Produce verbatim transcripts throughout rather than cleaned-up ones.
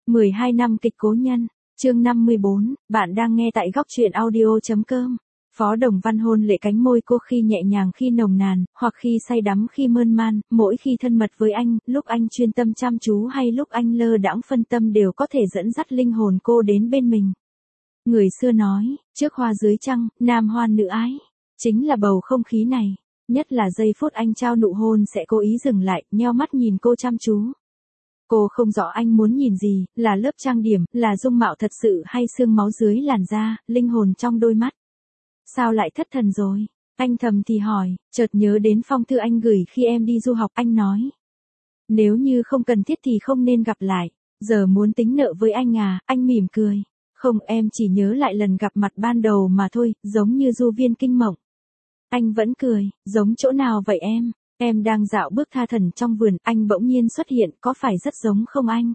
mười hai năm kịch cố nhân, chương năm mươi bốn, bạn đang nghe tại góc truyện audio.com. Phó Đồng Văn hôn lệ cánh môi cô khi nhẹ nhàng khi nồng nàn, hoặc khi say đắm khi mơn man, mỗi khi thân mật với anh, lúc anh chuyên tâm chăm chú hay lúc anh lơ đãng phân tâm đều có thể dẫn dắt linh hồn cô đến bên mình. Người xưa nói, trước hoa dưới trăng, nam hoan nữ ái. Chính là bầu không khí này, nhất là giây phút anh trao nụ hôn sẽ cố ý dừng lại, nheo mắt nhìn cô chăm chú. Cô không rõ anh muốn nhìn gì, là lớp trang điểm, là dung mạo thật sự hay xương máu dưới làn da, linh hồn trong đôi mắt. Sao lại thất thần rồi? Anh thầm thì hỏi, chợt nhớ đến phong thư anh gửi khi em đi du học, anh nói. Nếu như không cần thiết thì không nên gặp lại, giờ muốn tính nợ với anh à, anh mỉm cười. Không, em chỉ nhớ lại lần gặp mặt ban đầu mà thôi, giống như du viên kinh mộng. Anh vẫn cười, giống chỗ nào vậy em? Em đang dạo bước tha thẩn trong vườn, anh bỗng nhiên xuất hiện, có phải rất giống không anh?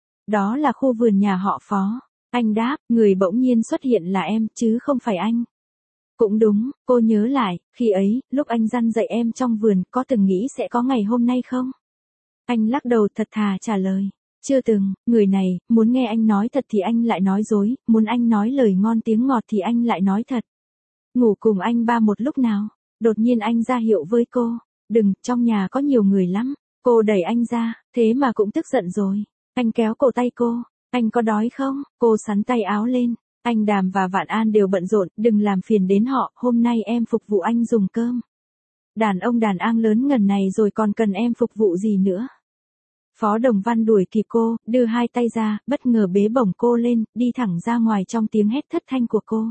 Đó là khu vườn nhà họ Phó. Anh đáp, người bỗng nhiên xuất hiện là em, chứ không phải anh. Cũng đúng, cô nhớ lại, khi ấy, lúc anh răn dạy em trong vườn, có từng nghĩ sẽ có ngày hôm nay không? Anh lắc đầu thật thà trả lời. Chưa từng, người này, muốn nghe anh nói thật thì anh lại nói dối, muốn anh nói lời ngon tiếng ngọt thì anh lại nói thật. Ngủ cùng anh ba một lúc nào, đột nhiên anh ra hiệu với cô. Đừng, trong nhà có nhiều người lắm. Cô đẩy anh ra, thế mà cũng tức giận rồi. Anh kéo cổ tay cô. Anh có đói không? Cô xắn tay áo lên. Anh Đàm và Vạn An đều bận rộn, đừng làm phiền đến họ, hôm nay em phục vụ anh dùng cơm. Đàn ông đàn an lớn ngần này rồi còn cần em phục vụ gì nữa? Phó Đồng Văn đuổi kịp cô, đưa hai tay ra, bất ngờ bế bổng cô lên, đi thẳng ra ngoài trong tiếng hét thất thanh của cô.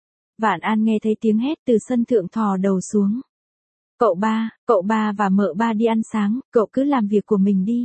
Vạn An nghe thấy tiếng hét từ sân thượng thò đầu xuống. Cậu ba, cậu ba và mợ ba đi ăn sáng, cậu cứ làm việc của mình đi.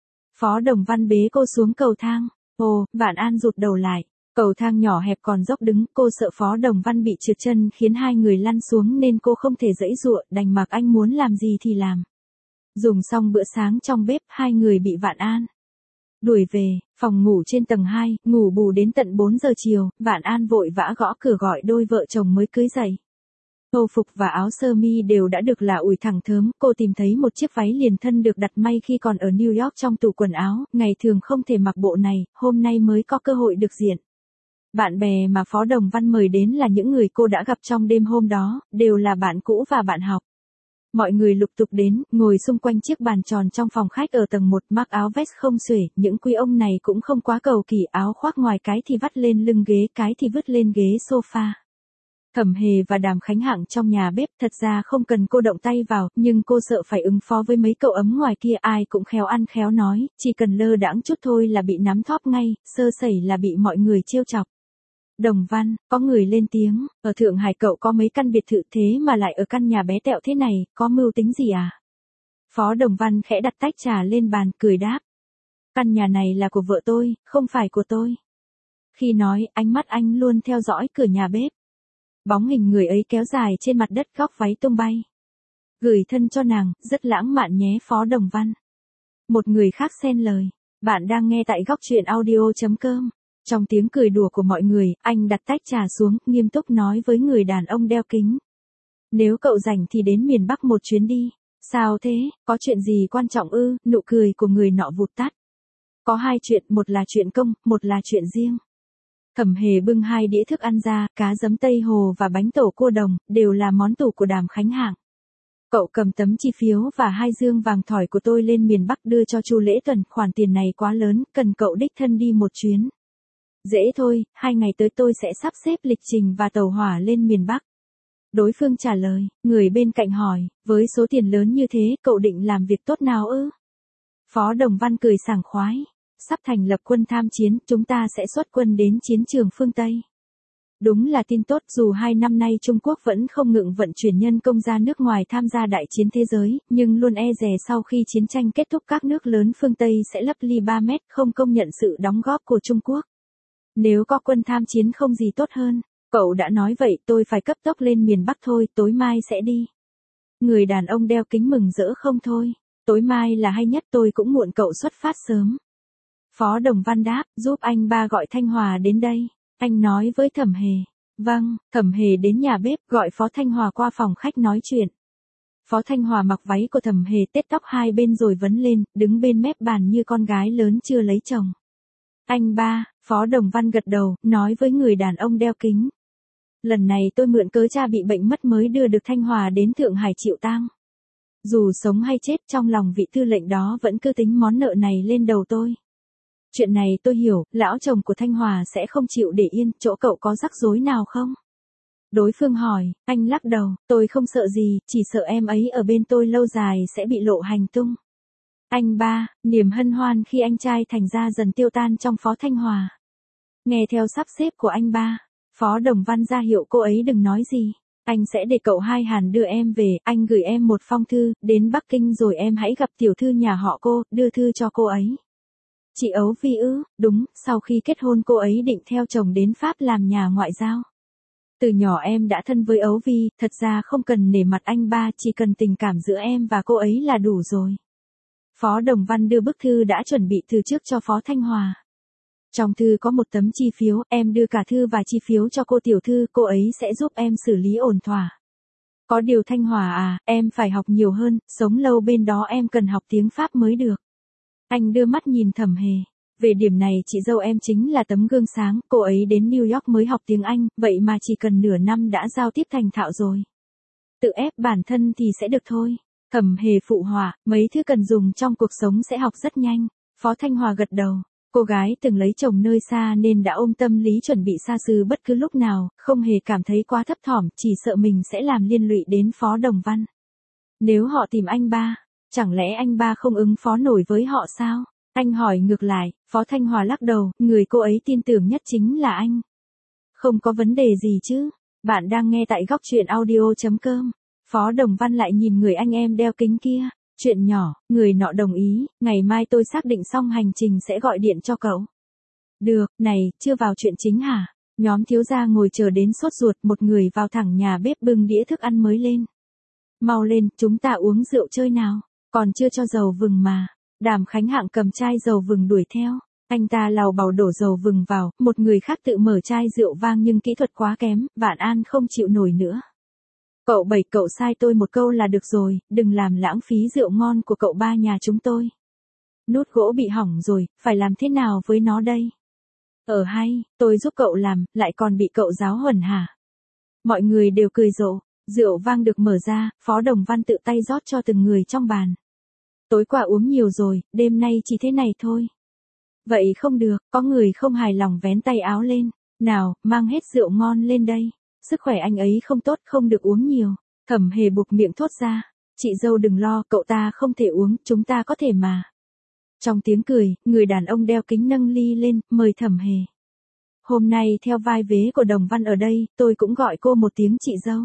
Phó Đồng Văn bế cô xuống cầu thang. Ồ, Vạn An rụt đầu lại. Cầu thang nhỏ hẹp còn dốc đứng, cô sợ Phó Đồng Văn bị trượt chân khiến hai người lăn xuống nên cô không thể giãy giụa, đành mặc anh muốn làm gì thì làm. Dùng xong bữa sáng trong bếp, hai người bị Vạn An đuổi về, phòng ngủ trên tầng hai, ngủ bù đến tận bốn giờ chiều, Vạn An vội vã gõ cửa gọi đôi vợ chồng mới cưới dậy. Âu phục và áo sơ mi đều đã được là ủi thẳng thớm, cô tìm thấy một chiếc váy liền thân được đặt may khi còn ở New York trong tủ quần áo, ngày thường không thể mặc bộ này, hôm nay mới có cơ hội được diện. Bạn bè mà Phó Đồng Văn mời đến là những người cô đã gặp trong đêm hôm đó, đều là bạn cũ và bạn học. Mọi người lục tục đến, ngồi xung quanh chiếc bàn tròn trong phòng khách ở tầng một, mặc áo vest không xuể, những quý ông này cũng không quá cầu kỳ, áo khoác ngoài cái thì vắt lên lưng ghế, cái thì vứt lên ghế sofa. Thẩm Hề và Đàm Khánh Hạng trong nhà bếp, thật ra không cần cô động tay vào, nhưng cô sợ phải ứng phó với mấy cậu ấm ngoài kia, ai cũng khéo ăn khéo nói, chỉ cần lơ đãng chút thôi là bị nắm thóp ngay, sơ sẩy là bị mọi người trêu chọc. Đồng Văn, có người lên tiếng, ở Thượng Hải cậu có mấy căn biệt thự thế mà lại ở căn nhà bé tẹo thế này, có mưu tính gì à? Phó Đồng Văn khẽ đặt tách trà lên bàn, cười đáp. Căn nhà này là của vợ tôi, không phải của tôi. Khi nói, ánh mắt anh luôn theo dõi cửa nhà bếp. Bóng hình người ấy kéo dài trên mặt đất, góc váy tung bay. Gửi thân cho nàng, rất lãng mạn nhé Phó Đồng Văn. Một người khác xen lời. Bạn đang nghe tại góc truyện audio.com. Trong tiếng cười đùa của mọi người, anh đặt tách trà xuống, nghiêm túc nói với người đàn ông đeo kính. Nếu cậu rảnh thì đến miền Bắc một chuyến đi. Sao thế, có chuyện gì quan trọng ư? Nụ cười của người nọ vụt tắt. Có hai chuyện, một là chuyện công, một là chuyện riêng. Thẩm Hề bưng hai đĩa thức ăn ra, cá giấm Tây Hồ và bánh tổ cua đồng, đều là món tủ của Đàm Khánh Hạng. Cậu cầm tấm chi phiếu và hai dương vàng thỏi của tôi lên miền Bắc đưa cho Chu Lễ Tuần, khoản tiền này quá lớn, cần cậu đích thân đi một chuyến. Dễ thôi, hai ngày tới tôi sẽ sắp xếp lịch trình và tàu hỏa lên miền Bắc. Đối phương trả lời, người bên cạnh hỏi, với số tiền lớn như thế, cậu định làm việc tốt nào ư? Phó Đồng Văn cười sảng khoái. Sắp thành lập quân tham chiến, chúng ta sẽ xuất quân đến chiến trường phương Tây. Đúng là tin tốt, dù hai năm nay Trung Quốc vẫn không ngừng vận chuyển nhân công ra nước ngoài tham gia đại chiến thế giới, nhưng luôn e dè sau khi chiến tranh kết thúc các nước lớn phương Tây sẽ lấp li ba mét, không công nhận sự đóng góp của Trung Quốc. Nếu có quân tham chiến không gì tốt hơn. Cậu đã nói vậy, tôi phải cấp tốc lên miền Bắc thôi, tối mai sẽ đi. Người đàn ông đeo kính mừng rỡ không thôi. Tối mai là hay nhất, tôi cũng muộn cậu xuất phát sớm. Phó Đồng Văn đáp, giúp anh ba gọi Thanh Hòa đến đây. Anh nói với Thẩm Hề. Vâng, Thẩm Hề đến nhà bếp gọi Phó Thanh Hòa qua phòng khách nói chuyện. Phó Thanh Hòa mặc váy của Thẩm Hề, tết tóc hai bên rồi vấn lên, đứng bên mép bàn như con gái lớn chưa lấy chồng. Anh ba, Phó Đồng Văn gật đầu, nói với người đàn ông đeo kính. Lần này tôi mượn cớ cha bị bệnh mất mới đưa được Thanh Hòa đến Thượng Hải chịu tang. Dù sống hay chết trong lòng vị tư lệnh đó vẫn cứ tính món nợ này lên đầu tôi. Chuyện này tôi hiểu, lão chồng của Thanh Hòa sẽ không chịu để yên, chỗ cậu có rắc rối nào không? Đối phương hỏi, anh lắc đầu, tôi không sợ gì, chỉ sợ em ấy ở bên tôi lâu dài sẽ bị lộ hành tung. Anh ba, niềm hân hoan khi anh trai thành ra dần tiêu tan trong Phó Thanh Hòa. Nghe theo sắp xếp của anh ba, Phó Đồng Văn ra hiệu cô ấy đừng nói gì. Anh sẽ để cậu Hai Hàn đưa em về, anh gửi em một phong thư, đến Bắc Kinh rồi em hãy gặp tiểu thư nhà họ cô, đưa thư cho cô ấy. Chị Ấu Vi ư, đúng, sau khi kết hôn cô ấy định theo chồng đến Pháp làm nhà ngoại giao. Từ nhỏ em đã thân với Ấu Vi, thật ra không cần nể mặt anh ba, chỉ cần tình cảm giữa em và cô ấy là đủ rồi. Phó Đồng Văn đưa bức thư đã chuẩn bị từ trước cho Phó Thanh Hòa. Trong thư có một tấm chi phiếu, em đưa cả thư và chi phiếu cho cô tiểu thư, cô ấy sẽ giúp em xử lý ổn thỏa. Có điều Thanh Hòa à, em phải học nhiều hơn, sống lâu bên đó em cần học tiếng Pháp mới được. Anh đưa mắt nhìn Thẩm Hề. Về điểm này chị dâu em chính là tấm gương sáng, cô ấy đến New York mới học tiếng Anh, vậy mà chỉ cần nửa năm đã giao tiếp thành thạo rồi. Tự ép bản thân thì sẽ được thôi. Thẩm Hề phụ họa, mấy thứ cần dùng trong cuộc sống sẽ học rất nhanh. Phó Thanh Hòa gật đầu. Cô gái từng lấy chồng nơi xa nên đã ôm tâm lý chuẩn bị xa xứ bất cứ lúc nào, không hề cảm thấy quá thấp thỏm, chỉ sợ mình sẽ làm liên lụy đến Phó Đồng Văn. Nếu họ tìm anh ba, chẳng lẽ anh ba không ứng phó nổi với họ sao? Anh hỏi ngược lại, Phó Thanh Hòa lắc đầu, người cô ấy tin tưởng nhất chính là anh. Không có vấn đề gì chứ? Bạn đang nghe tại góc truyện audio chấm com. Phó Đồng Văn lại nhìn người anh em đeo kính kia. Chuyện nhỏ, người nọ đồng ý, ngày mai tôi xác định xong hành trình sẽ gọi điện cho cậu. Được, này, chưa vào chuyện chính hả? Nhóm thiếu gia ngồi chờ đến sốt ruột, một người vào thẳng nhà bếp bưng đĩa thức ăn mới lên. Mau lên, chúng ta uống rượu chơi nào, còn chưa cho dầu vừng mà. Đàm Khánh Hạng cầm chai dầu vừng đuổi theo. Anh ta lào bào đổ dầu vừng vào, một người khác tự mở chai rượu vang nhưng kỹ thuật quá kém, Vạn An không chịu nổi nữa. Cậu Bảy, cậu sai tôi một câu là được rồi, đừng làm lãng phí rượu ngon của cậu ba nhà chúng tôi. Nút gỗ bị hỏng rồi, phải làm thế nào với nó đây? Ờ hay, tôi giúp cậu làm, lại còn bị cậu giáo huấn hả? Mọi người đều cười rộ, rượu vang được mở ra, Phó Đồng Văn tự tay rót cho từng người trong bàn. Tối qua uống nhiều rồi, đêm nay chỉ thế này thôi. Vậy không được, có người không hài lòng vén tay áo lên. Nào, mang hết rượu ngon lên đây. Sức khỏe anh ấy không tốt, không được uống nhiều. Thẩm Hề buộc miệng thốt ra. Chị dâu đừng lo, cậu ta không thể uống, chúng ta có thể mà. Trong tiếng cười, người đàn ông đeo kính nâng ly lên, mời Thẩm Hề. Hôm nay theo vai vế của Đồng Văn ở đây, tôi cũng gọi cô một tiếng chị dâu.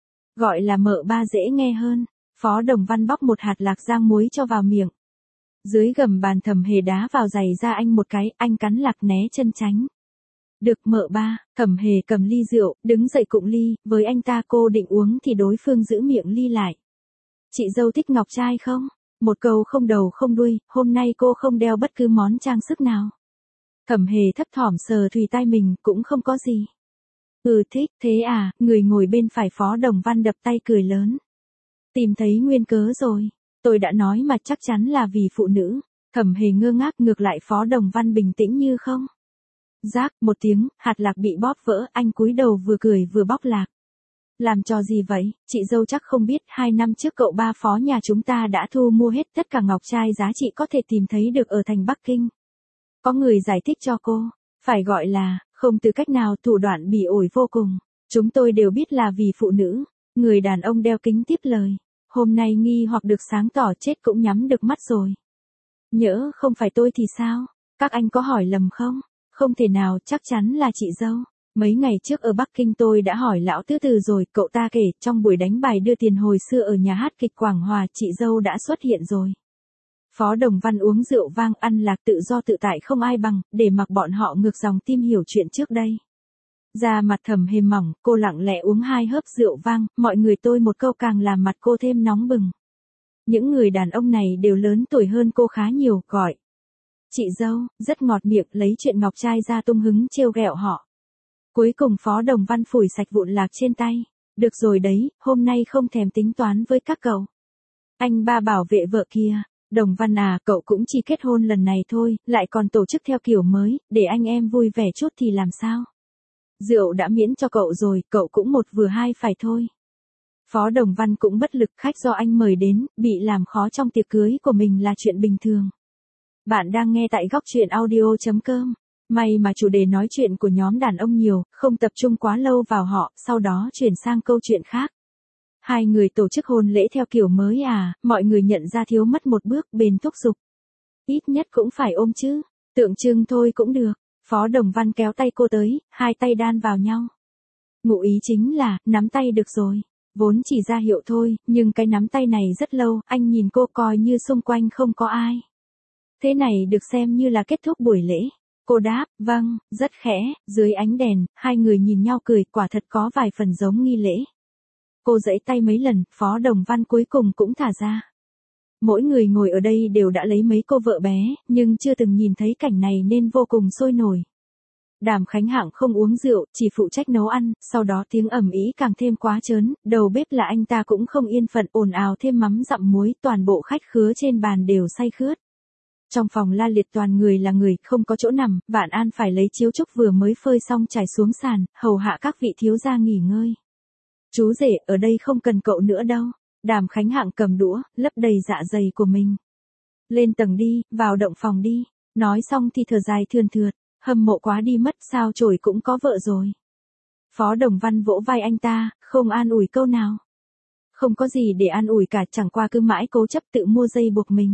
Gọi là mợ ba dễ nghe hơn. Phó Đồng Văn bóc một hạt lạc rang muối cho vào miệng. Dưới gầm bàn Thẩm Hề đá vào giày ra anh một cái, anh cắn lạc né chân tránh. Được mợ ba, Thẩm Hề cầm ly rượu, đứng dậy cụng ly, với anh ta cô định uống thì đối phương giữ miệng ly lại. Chị dâu thích ngọc trai không? Một câu không đầu không đuôi, hôm nay cô không đeo bất cứ món trang sức nào. Thẩm Hề thấp thỏm sờ thùy tai mình, cũng không có gì. Ừ thích, thế à, người ngồi bên phải Phó Đồng Văn đập tay cười lớn. Tìm thấy nguyên cớ rồi, tôi đã nói mà chắc chắn là vì phụ nữ. Thẩm Hề ngơ ngác, ngược lại Phó Đồng Văn bình tĩnh như không. Rác, một tiếng, hạt lạc bị bóp vỡ, anh cúi đầu vừa cười vừa bóc lạc. Làm trò gì vậy, chị dâu chắc không biết, hai năm trước cậu ba Phó nhà chúng ta đã thu mua hết tất cả ngọc trai giá trị có thể tìm thấy được ở thành Bắc Kinh. Có người giải thích cho cô, phải gọi là, không từ cách nào, thủ đoạn bỉ ổi vô cùng. Chúng tôi đều biết là vì phụ nữ. Người đàn ông đeo kính tiếp lời. Hôm nay nghi hoặc được sáng tỏ, chết cũng nhắm được mắt rồi. Nhỡ không phải tôi thì sao? Các anh có hỏi lầm không? Không thể nào, chắc chắn là chị dâu. Mấy ngày trước ở Bắc Kinh tôi đã hỏi lão tứ từ rồi, cậu ta kể, trong buổi đánh bài đưa tiền hồi xưa ở nhà hát kịch Quảng Hòa, chị dâu đã xuất hiện rồi. Phó Đồng Văn uống rượu vang, ăn lạc tự do tự tại không ai bằng, để mặc bọn họ ngược dòng tim hiểu chuyện trước đây. Da mặt Thẩm Hề mỏng, cô lặng lẽ uống hai hớp rượu vang, mọi người tôi một câu càng làm mặt cô thêm nóng bừng. Những người đàn ông này đều lớn tuổi hơn cô khá nhiều, gọi. Chị dâu, rất ngọt miệng, lấy chuyện ngọc trai ra tung hứng trêu ghẹo họ. Cuối cùng Phó Đồng Văn phủi sạch vụn lạc trên tay. Được rồi đấy, hôm nay không thèm tính toán với các cậu. Anh ba bảo vệ vợ kia. Đồng Văn à, cậu cũng chỉ kết hôn lần này thôi, lại còn tổ chức theo kiểu mới, để anh em vui vẻ chút thì làm sao? Rượu đã miễn cho cậu rồi, cậu cũng một vừa hai phải thôi. Phó Đồng Văn cũng bất lực, khách do anh mời đến, bị làm khó trong tiệc cưới của mình là chuyện bình thường. Bạn đang nghe tại góc truyện audio.com. May mà chủ đề nói chuyện của nhóm đàn ông nhiều, không tập trung quá lâu vào họ, sau đó chuyển sang câu chuyện khác. Hai người tổ chức hôn lễ theo kiểu mới à, mọi người nhận ra thiếu mất một bước, bền thúc giục. Ít nhất cũng phải ôm chứ, tượng trưng thôi cũng được. Phó Đồng Văn kéo tay cô tới, hai tay đan vào nhau. Ngụ ý chính là, nắm tay được rồi. Vốn chỉ ra hiệu thôi, nhưng cái nắm tay này rất lâu, anh nhìn cô coi như xung quanh không có ai. Thế này được xem như là kết thúc buổi lễ. Cô đáp, vâng, rất khẽ, dưới ánh đèn, hai người nhìn nhau cười, quả thật có vài phần giống nghi lễ. Cô giãy tay mấy lần, Phó Đồng Văn cuối cùng cũng thả ra. Mỗi người ngồi ở đây đều đã lấy mấy cô vợ bé, nhưng chưa từng nhìn thấy cảnh này nên vô cùng sôi nổi. Đàm Khánh Hạng không uống rượu, chỉ phụ trách nấu ăn, sau đó tiếng ầm ĩ càng thêm quá trớn, đầu bếp là anh ta cũng không yên phận, ồn ào thêm mắm dặm muối, toàn bộ khách khứa trên bàn đều say khướt. Trong phòng la liệt toàn người là người, không có chỗ nằm, Vạn An phải lấy chiếu trúc vừa mới phơi xong trải xuống sàn, hầu hạ các vị thiếu gia nghỉ ngơi. Chú rể, ở đây không cần cậu nữa đâu. Đàm Khánh Hạng cầm đũa, lấp đầy dạ dày của mình. Lên tầng đi, vào động phòng đi. Nói xong thì thở dài thườn thượt, hâm mộ quá đi mất, sao chổi cũng có vợ rồi. Phó Đồng Văn vỗ vai anh ta, không an ủi câu nào. Không có gì để an ủi cả, chẳng qua cứ mãi cố chấp tự mua dây buộc mình.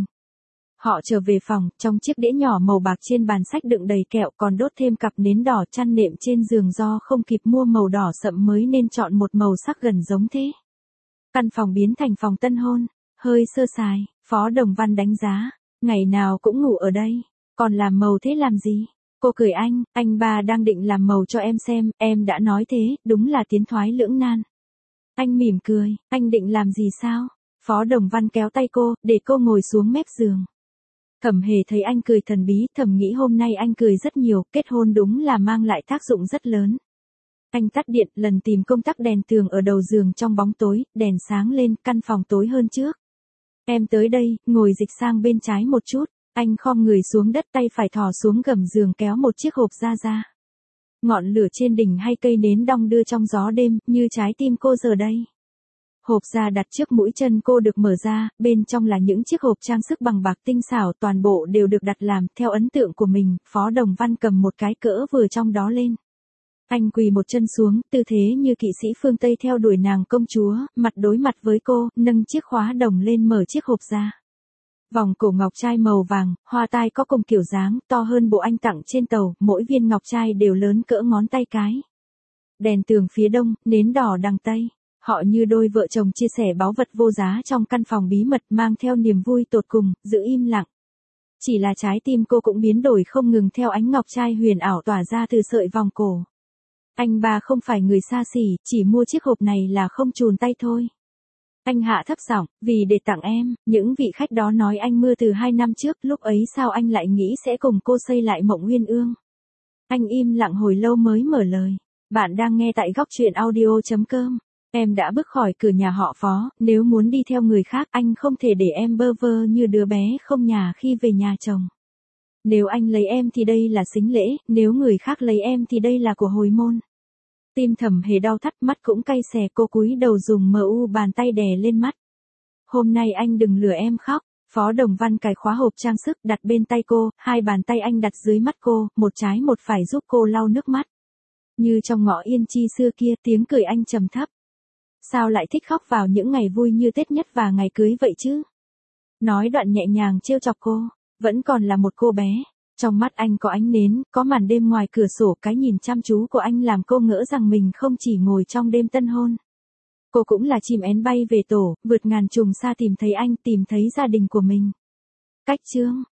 Họ trở về phòng, trong chiếc đĩa nhỏ màu bạc trên bàn sách đựng đầy kẹo, còn đốt thêm cặp nến đỏ, chăn nệm trên giường do không kịp mua màu đỏ sậm mới nên chọn một màu sắc gần giống thế. Căn phòng biến thành phòng tân hôn, hơi sơ sài, Phó Đồng Văn đánh giá, ngày nào cũng ngủ ở đây, còn làm màu thế làm gì? Cô cười anh, anh ba đang định làm màu cho em xem, em đã nói thế, đúng là tiến thoái lưỡng nan. Anh mỉm cười, anh định làm gì sao? Phó Đồng Văn kéo tay cô, để cô ngồi xuống mép giường. Thẩm Hề thấy anh cười thần bí, thầm nghĩ hôm nay anh cười rất nhiều, kết hôn đúng là mang lại tác dụng rất lớn. Anh tắt điện, lần tìm công tắc đèn tường ở đầu giường trong bóng tối, đèn sáng lên, căn phòng tối hơn trước. Em tới đây, ngồi dịch sang bên trái một chút, anh khom người xuống đất, tay phải thò xuống gầm giường kéo một chiếc hộp ra ra. Ngọn lửa trên đỉnh hay cây nến đong đưa trong gió đêm, như trái tim cô giờ đây. Hộp da đặt trước mũi chân cô được mở ra, bên trong là những chiếc hộp trang sức bằng bạc tinh xảo, toàn bộ đều được đặt làm theo ấn tượng của mình. Phó Đồng Văn cầm một cái cỡ vừa trong đó lên. Anh quỳ một chân xuống, tư thế như kỵ sĩ phương Tây theo đuổi nàng công chúa, mặt đối mặt với cô, nâng chiếc khóa đồng lên mở chiếc hộp ra. Vòng cổ ngọc trai màu vàng, hoa tai có cùng kiểu dáng, to hơn bộ anh tặng trên tàu, mỗi viên ngọc trai đều lớn cỡ ngón tay cái. Đèn tường phía đông, nến đỏ đằng tây. Họ như đôi vợ chồng chia sẻ báu vật vô giá trong căn phòng bí mật, mang theo niềm vui tột cùng, giữ im lặng. Chỉ là trái tim cô cũng biến đổi không ngừng theo ánh ngọc trai huyền ảo tỏa ra từ sợi vòng cổ. Anh ba không phải người xa xỉ, chỉ mua chiếc hộp này là không chùn tay thôi. Anh hạ thấp giọng, vì để tặng em, những vị khách đó nói anh mưa từ hai năm trước, lúc ấy sao anh lại nghĩ sẽ cùng cô xây lại mộng uyên ương. Anh im lặng hồi lâu mới mở lời. Bạn đang nghe tại góc truyện audio.com. Em đã bước khỏi cửa nhà họ Phó, nếu muốn đi theo người khác anh không thể để em bơ vơ như đứa bé không nhà khi về nhà chồng. Nếu anh lấy em thì đây là sính lễ, nếu người khác lấy em thì đây là của hồi môn. Tim Thẩm Hề đau thắt, mắt cũng cay xè, cô cúi đầu dùng mờ u bàn tay đè lên mắt. Hôm nay anh đừng lừa em khóc. Phó Đồng Văn cài khóa hộp trang sức đặt bên tay cô, hai bàn tay anh đặt dưới mắt cô, một trái một phải giúp cô lau nước mắt. Như trong ngõ Yên Chi xưa kia, tiếng cười anh trầm thấp. Sao lại thích khóc vào những ngày vui như Tết nhất và ngày cưới vậy chứ? Nói đoạn nhẹ nhàng trêu chọc cô, vẫn còn là một cô bé. Trong mắt anh có ánh nến, có màn đêm ngoài cửa sổ, cái nhìn chăm chú của anh làm cô ngỡ rằng mình không chỉ ngồi trong đêm tân hôn. Cô cũng là chim én bay về tổ, vượt ngàn trùng xa tìm thấy anh, tìm thấy gia đình của mình. Cách chương